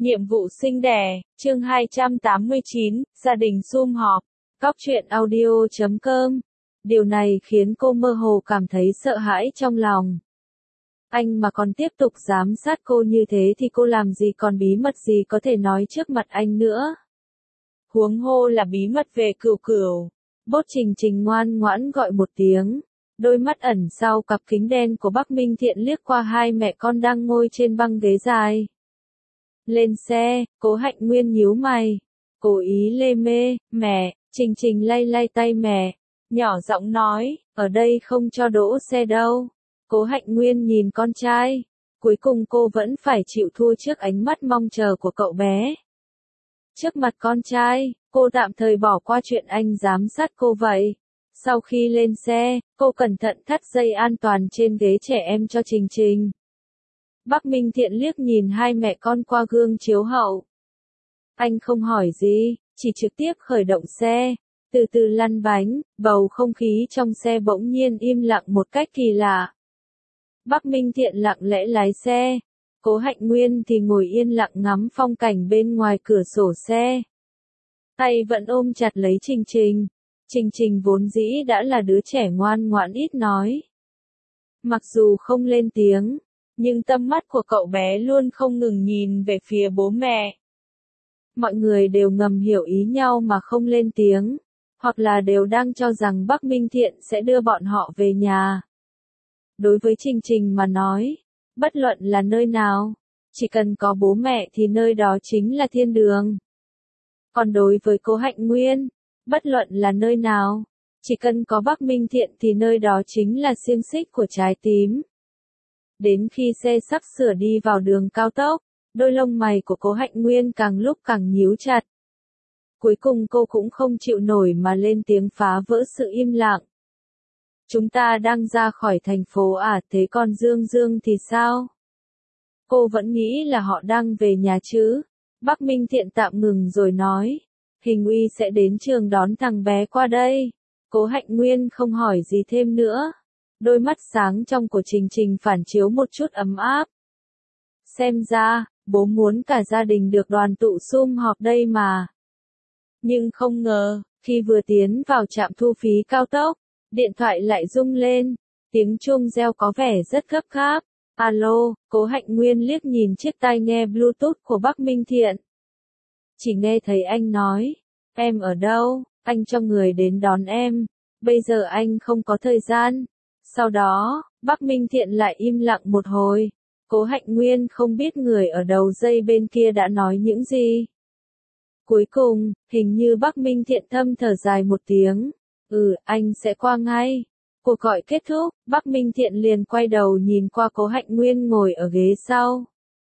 Nhiệm vụ sinh đẻ, chương 289, gia đình sum họp. Góc truyện audio.com. Điều này khiến cô mơ hồ cảm thấy sợ hãi trong lòng. Anh mà còn tiếp tục giám sát cô như thế thì cô làm gì còn bí mật gì có thể nói trước mặt anh nữa. Huống hồ là bí mật về Cửu Cửu. Bốt Trình Trình ngoan ngoãn gọi một tiếng. Đôi mắt ẩn sau cặp kính đen của Bắc Minh Thiện liếc qua hai mẹ con đang ngồi trên băng ghế dài. Lên xe, Cố Hạnh Nguyên nhíu mày. Cố ý lê mê, mẹ, Trình Trình lay lay tay mẹ. Nhỏ giọng nói, ở đây không cho đỗ xe đâu. Cố Hạnh Nguyên nhìn con trai. Cuối cùng cô vẫn phải chịu thua trước ánh mắt mong chờ của cậu bé. Trước mặt con trai, cô tạm thời bỏ qua chuyện anh giám sát cô vậy. Sau khi lên xe, cô cẩn thận thắt dây an toàn trên ghế trẻ em cho Trình Trình. Bắc Minh Thiện liếc nhìn hai mẹ con qua gương chiếu hậu. Anh không hỏi gì, chỉ trực tiếp khởi động xe, từ từ lăn bánh, bầu không khí trong xe bỗng nhiên im lặng một cách kỳ lạ. Bắc Minh Thiện lặng lẽ lái xe, Cố Hạnh Nguyên thì ngồi yên lặng ngắm phong cảnh bên ngoài cửa sổ xe. Tay vẫn ôm chặt lấy Trình Trình. Trình Trình vốn dĩ đã là đứa trẻ ngoan ngoãn ít nói. Mặc dù không lên tiếng, nhưng tâm mắt của cậu bé luôn không ngừng nhìn về phía bố mẹ. Mọi người đều ngầm hiểu ý nhau mà không lên tiếng, hoặc là đều đang cho rằng Bắc Minh Thiện sẽ đưa bọn họ về nhà. Đối với Trình Trình mà nói, bất luận là nơi nào, chỉ cần có bố mẹ thì nơi đó chính là thiên đường. Còn đối với Cố Hạnh Nguyên, bất luận là nơi nào, chỉ cần có Bắc Minh Thiện thì nơi đó chính là xiềng xích của trái tim. Đến khi xe sắp sửa đi vào đường cao tốc, đôi lông mày của Cố Hạnh Nguyên càng lúc càng nhíu chặt. Cuối cùng cô cũng không chịu nổi mà lên tiếng phá vỡ sự im lặng. Chúng ta đang ra khỏi thành phố à, thế còn Dương Dương thì sao? Cô vẫn nghĩ là họ đang về nhà chứ? Bắc Minh Thiện tạm ngừng rồi nói. Hình uy sẽ đến trường đón thằng bé qua đây. Cố Hạnh Nguyên không hỏi gì thêm nữa. Đôi mắt sáng trong của Trình Trình phản chiếu một chút ấm áp. Xem ra, bố muốn cả gia đình được đoàn tụ sum họp đây mà. Nhưng không ngờ, khi vừa tiến vào trạm thu phí cao tốc, điện thoại lại rung lên. Tiếng chuông reo có vẻ rất gấp gáp. Alo, Cố Hạnh Nguyên liếc nhìn chiếc tai nghe Bluetooth của Bắc Minh Thiện. Chỉ nghe thấy anh nói, em ở đâu, anh cho người đến đón em, bây giờ anh không có thời gian. Sau đó, Bắc Minh Thiện lại im lặng một hồi. Cố Hạnh Nguyên không biết người ở đầu dây bên kia đã nói những gì. Cuối cùng, hình như Bắc Minh Thiện thâm thở dài một tiếng. Anh sẽ qua ngay. Cuộc gọi kết thúc, Bắc Minh Thiện liền quay đầu nhìn qua Cố Hạnh Nguyên ngồi ở ghế sau.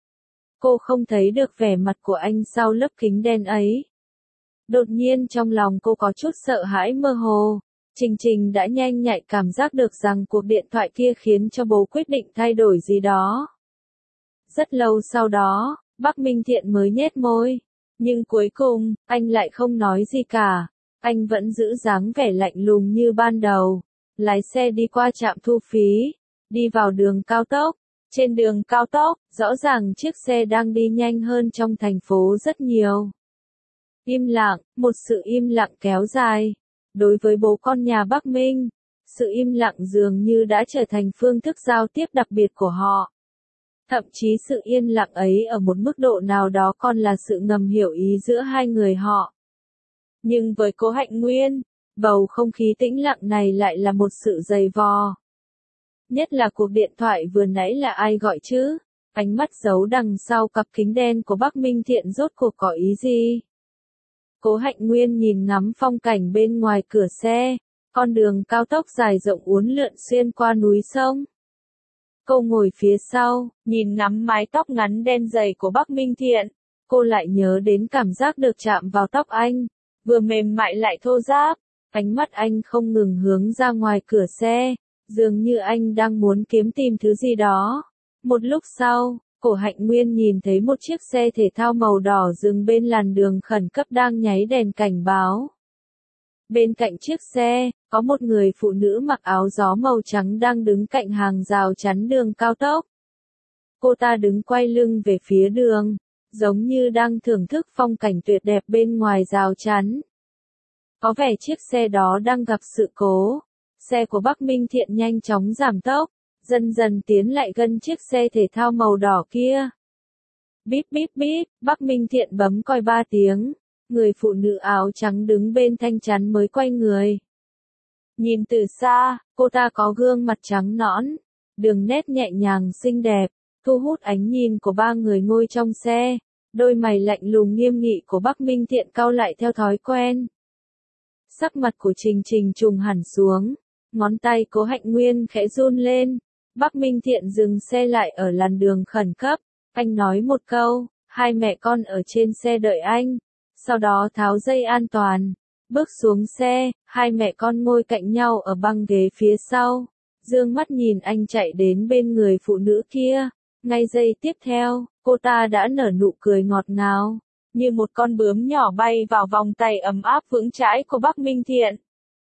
Cô không thấy được vẻ mặt của anh sau lớp kính đen ấy. Đột nhiên trong lòng cô có chút sợ hãi mơ hồ. Trình Trình đã nhanh nhạy cảm giác được rằng cuộc điện thoại kia khiến cho bố quyết định thay đổi gì đó. Rất lâu sau đó, Bắc Minh Thiện mới nhếch môi. Nhưng cuối cùng, anh lại không nói gì cả. Anh vẫn giữ dáng vẻ lạnh lùng như ban đầu. Lái xe đi qua trạm thu phí. Đi vào đường cao tốc. Trên đường cao tốc, rõ ràng chiếc xe đang đi nhanh hơn trong thành phố rất nhiều. Im lặng, một sự im lặng kéo dài. Đối với bố con nhà Bắc Minh, sự im lặng dường như đã trở thành phương thức giao tiếp đặc biệt của họ. Thậm chí sự yên lặng ấy ở một mức độ nào đó còn là sự ngầm hiểu ý giữa hai người họ. Nhưng với Cố Hạnh Nguyên, bầu không khí tĩnh lặng này lại là một sự dày vò. Nhất là cuộc điện thoại vừa nãy là ai gọi chứ? Ánh mắt giấu đằng sau cặp kính đen của Bắc Minh Thiện rốt cuộc có ý gì? Cố Hạnh Nguyên nhìn ngắm phong cảnh bên ngoài cửa xe, con đường cao tốc dài rộng uốn lượn xuyên qua núi sông. Cô ngồi phía sau, nhìn ngắm mái tóc ngắn đen dày của Bắc Minh Thiện, cô lại nhớ đến cảm giác được chạm vào tóc anh, vừa mềm mại lại thô ráp. Ánh mắt anh không ngừng hướng ra ngoài cửa xe, dường như anh đang muốn kiếm tìm thứ gì đó. Một lúc sau, Cố Hạnh Nguyên nhìn thấy một chiếc xe thể thao màu đỏ dừng bên làn đường khẩn cấp đang nháy đèn cảnh báo. Bên cạnh chiếc xe, có một người phụ nữ mặc áo gió màu trắng đang đứng cạnh hàng rào chắn đường cao tốc. Cô ta đứng quay lưng về phía đường, giống như đang thưởng thức phong cảnh tuyệt đẹp bên ngoài rào chắn. Có vẻ chiếc xe đó đang gặp sự cố. Xe của Bắc Minh Thiện nhanh chóng giảm tốc, dần dần tiến lại gần chiếc xe thể thao màu đỏ kia. Bíp bíp bíp, Bắc Minh Thiện bấm còi 3 tiếng. Người phụ nữ áo trắng đứng bên thanh chắn mới quay người. Nhìn từ xa, cô ta có gương mặt trắng nõn, đường nét nhẹ nhàng xinh đẹp, thu hút ánh nhìn của ba người ngồi trong xe. Đôi mày lạnh lùng nghiêm nghị của Bắc Minh Thiện cau lại theo thói quen. Sắc mặt của Trình Trình trùng hẳn xuống, ngón tay Cố Hạnh Nguyên khẽ run lên. Bắc Minh Thiện dừng xe lại ở làn đường khẩn cấp, anh nói một câu, hai mẹ con ở trên xe đợi anh, sau đó tháo dây an toàn, bước xuống xe, hai mẹ con ngồi cạnh nhau ở băng ghế phía sau, dương mắt nhìn anh chạy đến bên người phụ nữ kia. Ngay giây tiếp theo, cô ta đã nở nụ cười ngọt ngào, như một con bướm nhỏ bay vào vòng tay ấm áp vững chãi của Bắc Minh Thiện.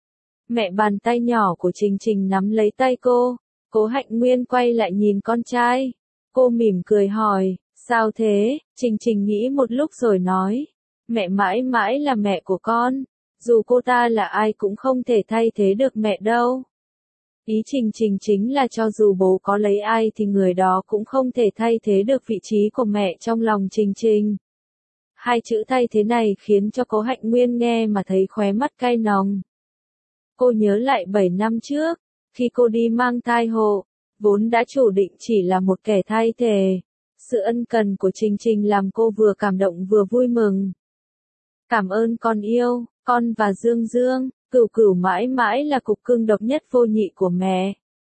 Mẹ bàn tay nhỏ của Trình Trình nắm lấy tay cô, Cố Hạnh Nguyên quay lại nhìn con trai. Cô mỉm cười hỏi, sao thế? Trình Trình nghĩ một lúc rồi nói, mẹ mãi mãi là mẹ của con, dù cô ta là ai cũng không thể thay thế được mẹ đâu. Ý Trình Trình chính là cho dù bố có lấy ai thì người đó cũng không thể thay thế được vị trí của mẹ trong lòng Trình Trình. Hai chữ thay thế này khiến cho Cố Hạnh Nguyên nghe mà thấy khóe mắt cay nồng. Cô nhớ lại 7 năm trước, khi cô đi mang thai hộ, vốn đã chủ định chỉ là một kẻ thay thế. Sự ân cần của Trình Trình làm cô vừa cảm động vừa vui mừng. Cảm ơn con yêu, con và Dương Dương, Cửu Cửu mãi mãi là cục cưng độc nhất vô nhị của mẹ.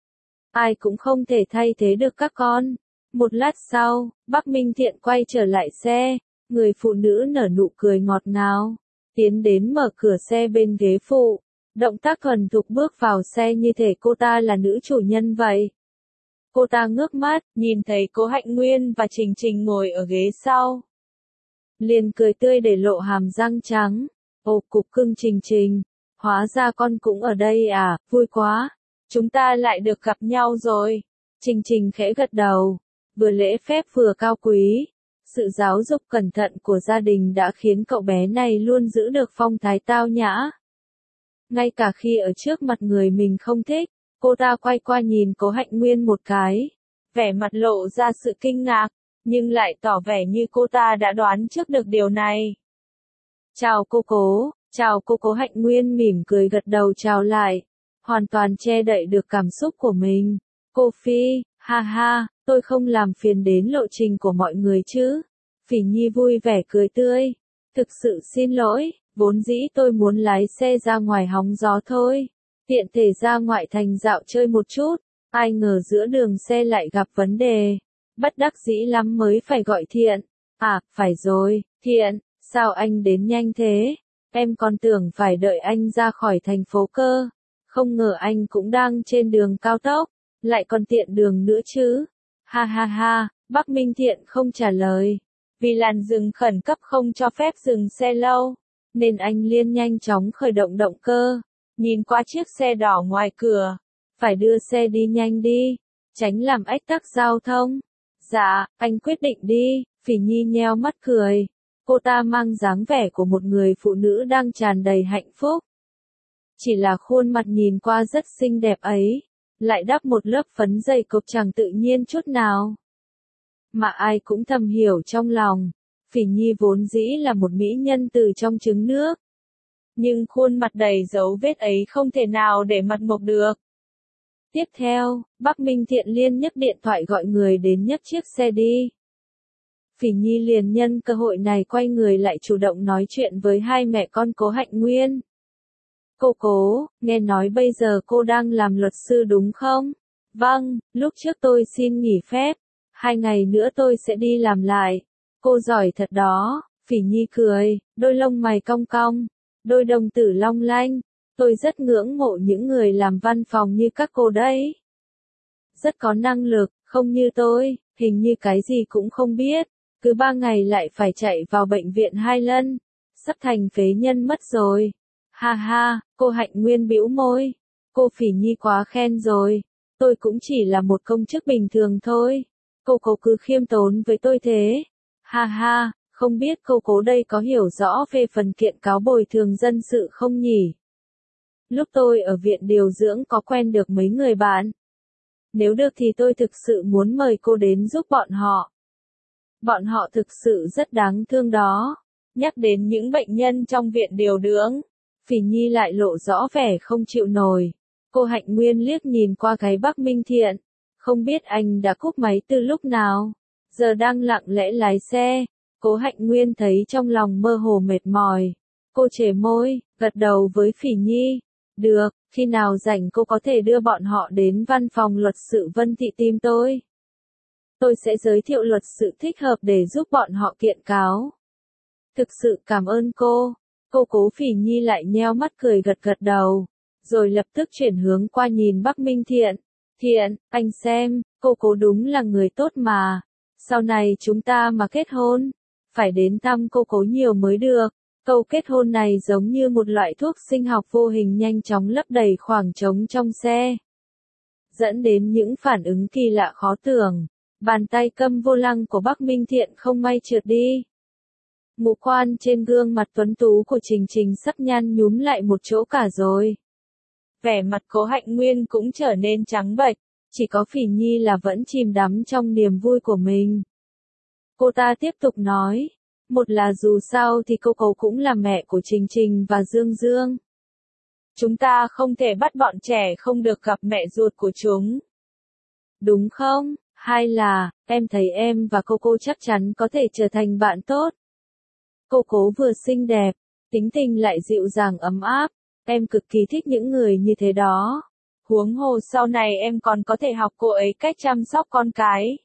Ai cũng không thể thay thế được các con. Một lát sau, Bắc Minh Thiện quay trở lại xe, người phụ nữ nở nụ cười ngọt ngào, tiến đến mở cửa xe bên ghế phụ. Động tác thuần thục bước vào xe như thể cô ta là nữ chủ nhân vậy. Cô ta ngước mắt, nhìn thấy Cố Hạnh Nguyên và Trình Trình ngồi ở ghế sau. Liền cười tươi để lộ hàm răng trắng. Ồ, cục cưng Trình Trình, hóa ra con cũng ở đây à, vui quá. Chúng ta lại được gặp nhau rồi. Trình Trình khẽ gật đầu, vừa lễ phép vừa cao quý. Sự giáo dục cẩn thận của gia đình đã khiến cậu bé này luôn giữ được phong thái tao nhã. Ngay cả khi ở trước mặt người mình không thích, cô ta quay qua nhìn Cố Hạnh Nguyên một cái, vẻ mặt lộ ra sự kinh ngạc, nhưng lại tỏ vẻ như cô ta đã đoán trước được điều này. Chào cô Cố, chào cô Cố Hạnh Nguyên mỉm cười gật đầu chào lại, hoàn toàn che đậy được cảm xúc của mình. Cô Phi, ha ha, tôi không làm phiền đến lộ trình của mọi người chứ. Phỉ Nhi vui vẻ cười tươi, thực sự xin lỗi. Vốn dĩ tôi muốn lái xe ra ngoài hóng gió thôi, tiện thể ra ngoại thành dạo chơi một chút, ai ngờ giữa đường xe lại gặp vấn đề, bất đắc dĩ lắm mới phải gọi Thiện. À, phải rồi, Thiện, sao anh đến nhanh thế? Em còn tưởng phải đợi anh ra khỏi thành phố cơ, không ngờ anh cũng đang trên đường cao tốc, lại còn tiện đường nữa chứ. Ha ha ha, Bắc Minh Thiện không trả lời, vì làn dừng khẩn cấp không cho phép dừng xe lâu. Nên anh liền nhanh chóng khởi động động cơ, nhìn qua chiếc xe đỏ ngoài cửa, phải đưa xe đi nhanh đi, tránh làm ách tắc giao thông. Dạ, anh quyết định đi, Phỉ Nhi nheo mắt cười, cô ta mang dáng vẻ của một người phụ nữ đang tràn đầy hạnh phúc. Chỉ là khuôn mặt nhìn qua rất xinh đẹp ấy, lại đắp một lớp phấn dày cộp chẳng tự nhiên chút nào. Mà ai cũng thầm hiểu trong lòng. Phỉ Nhi vốn dĩ là một mỹ nhân từ trong trứng nước. Nhưng khuôn mặt đầy dấu vết ấy không thể nào để mặt mộc được. Tiếp theo, Bắc Minh Thiện liên nhấc điện thoại gọi người đến nhấc chiếc xe đi. Phỉ Nhi liền nhân cơ hội này quay người lại chủ động nói chuyện với hai mẹ con Cố Hạnh Nguyên. Cô Cố, nghe nói bây giờ cô đang làm luật sư đúng không? Vâng, lúc trước tôi xin nghỉ phép, 2 ngày nữa tôi sẽ đi làm lại. Cô giỏi thật đó, Phỉ Nhi cười, đôi lông mày cong cong, đôi đồng tử long lanh. Tôi rất ngưỡng mộ những người làm văn phòng như các cô đấy. Rất có năng lực, không như tôi, hình như cái gì cũng không biết, cứ 3 ngày lại phải chạy vào bệnh viện 2 lần, sắp thành phế nhân mất rồi. Ha ha, cô Hạnh Nguyên bĩu môi, cô Phỉ Nhi quá khen rồi, tôi cũng chỉ là một công chức bình thường thôi, cô cứ khiêm tốn với tôi thế. Ha ha, không biết cô Cố đây có hiểu rõ về phần kiện cáo bồi thường dân sự không nhỉ? Lúc tôi ở viện điều dưỡng có quen được mấy người bạn. Nếu được thì tôi thực sự muốn mời cô đến giúp bọn họ. Bọn họ thực sự rất đáng thương đó. Nhắc đến những bệnh nhân trong viện điều dưỡng, Phỉ Nhi lại lộ rõ vẻ không chịu nổi. Cô Hạnh Nguyên liếc nhìn qua cái Bắc Minh Thiện. Không biết anh đã cúp máy từ lúc nào. Giờ đang lặng lẽ lái xe. Cố Hạnh Nguyên thấy trong lòng mơ hồ mệt mỏi. Cô trề môi, gật đầu với Phỉ Nhi. Được, khi nào rảnh cô có thể đưa bọn họ đến văn phòng luật sự Vân Thị tìm tôi. Tôi sẽ giới thiệu luật sự thích hợp để giúp bọn họ kiện cáo. Thực sự cảm ơn cô. Cô Cố Phỉ Nhi lại nheo mắt cười gật gật đầu. Rồi lập tức chuyển hướng qua nhìn Bắc Minh Thiện. Thiện, anh xem, cô Cố đúng là người tốt mà. Sau này chúng ta mà kết hôn, phải đến thăm cô Cố nhiều mới được. Câu kết hôn này giống như một loại thuốc sinh học vô hình nhanh chóng lấp đầy khoảng trống trong xe. Dẫn đến những phản ứng kỳ lạ khó tưởng. Bàn tay cầm vô lăng của Bắc Minh Thiện không may trượt đi. Ngũ quan trên gương mặt tuấn tú của Trình Trình sắp nhăn nhúm lại một chỗ cả rồi. Vẻ mặt Cố Hạnh Nguyên cũng trở nên trắng bệch, chỉ có Phỉ Nhi là vẫn chìm đắm trong niềm vui của mình. Cô ta tiếp tục nói, một là dù sao thì cô Cố cũng là mẹ của Trình Trình và Dương Dương. Chúng ta không thể bắt bọn trẻ không được gặp mẹ ruột của chúng. Đúng không? Hai là, em thấy em và cô chắc chắn có thể trở thành bạn tốt. Cô Cố vừa xinh đẹp, tính tình lại dịu dàng ấm áp, em cực kỳ thích những người như thế đó. Huống hồ sau này em còn có thể học cô ấy cách chăm sóc con cái.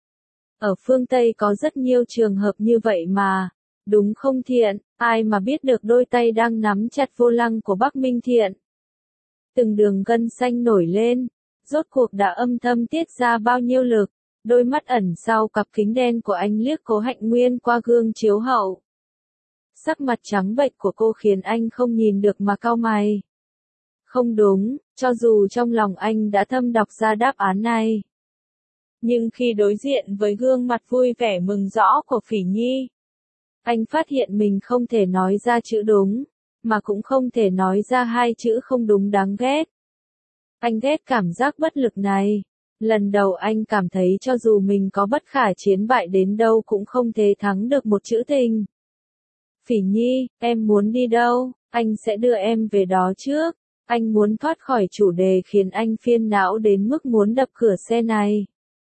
Ở phương Tây có rất nhiều trường hợp như vậy mà, đúng không Thiện? Ai mà biết được đôi tay đang nắm chặt vô lăng của Bắc Minh Thiện. Từng đường gân xanh nổi lên, rốt cuộc đã âm thầm tiết ra bao nhiêu lực. Đôi mắt ẩn sau cặp kính đen của anh liếc Cố Hạnh Nguyên qua gương chiếu hậu. Sắc mặt trắng bệch của cô khiến anh không nhìn được mà cau mày. Không đúng, cho dù trong lòng anh đã thâm đọc ra đáp án này. Nhưng khi đối diện với gương mặt vui vẻ mừng rõ của Phỉ Nhi, anh phát hiện mình không thể nói ra chữ đúng, mà cũng không thể nói ra hai chữ không đúng đáng ghét. Anh ghét cảm giác bất lực này. Lần đầu anh cảm thấy cho dù mình có bất khả chiến bại đến đâu cũng không thể thắng được một chữ tình. Phỉ Nhi, em muốn đi đâu, anh sẽ đưa em về đó trước. Anh muốn thoát khỏi chủ đề khiến anh phiền não đến mức muốn đập cửa xe này.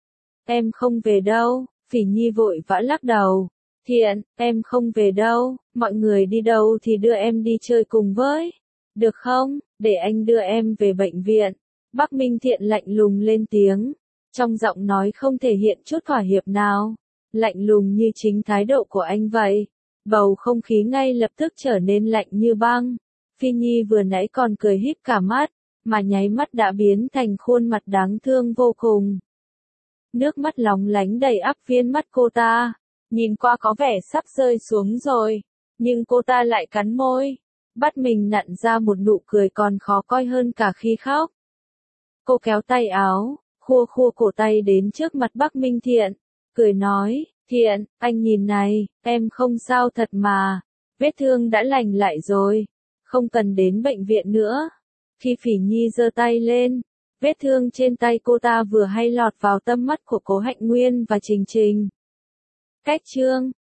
Em không về đâu, Phỉ Nhi vội vã lắc đầu. Thiện, em không về đâu, mọi người đi đâu thì đưa em đi chơi cùng với. Được không, để anh đưa em về bệnh viện. Bắc Minh Thiện lạnh lùng lên tiếng. Trong giọng nói không thể hiện chút thỏa hiệp nào. Lạnh lùng như chính thái độ của anh vậy. Bầu không khí ngay lập tức trở nên lạnh như băng. Phi Nhi vừa nãy còn cười híp cả mắt, mà nháy mắt đã biến thành khuôn mặt đáng thương vô cùng. Nước mắt lóng lánh đầy ắp viên mắt cô ta, nhìn qua có vẻ sắp rơi xuống rồi, nhưng cô ta lại cắn môi, bắt mình nặn ra một nụ cười còn khó coi hơn cả khi khóc. Cô kéo tay áo, khua khua cổ tay đến trước mặt Bắc Minh Thiện, cười nói, Thiện, anh nhìn này, em không sao thật mà, vết thương đã lành lại rồi, không cần đến bệnh viện nữa. Khi Phỉ Nhi giơ tay lên, vết thương trên tay cô ta vừa hay lọt vào tâm mắt của Cố Hạnh Nguyên và Trình Trình. Cách chương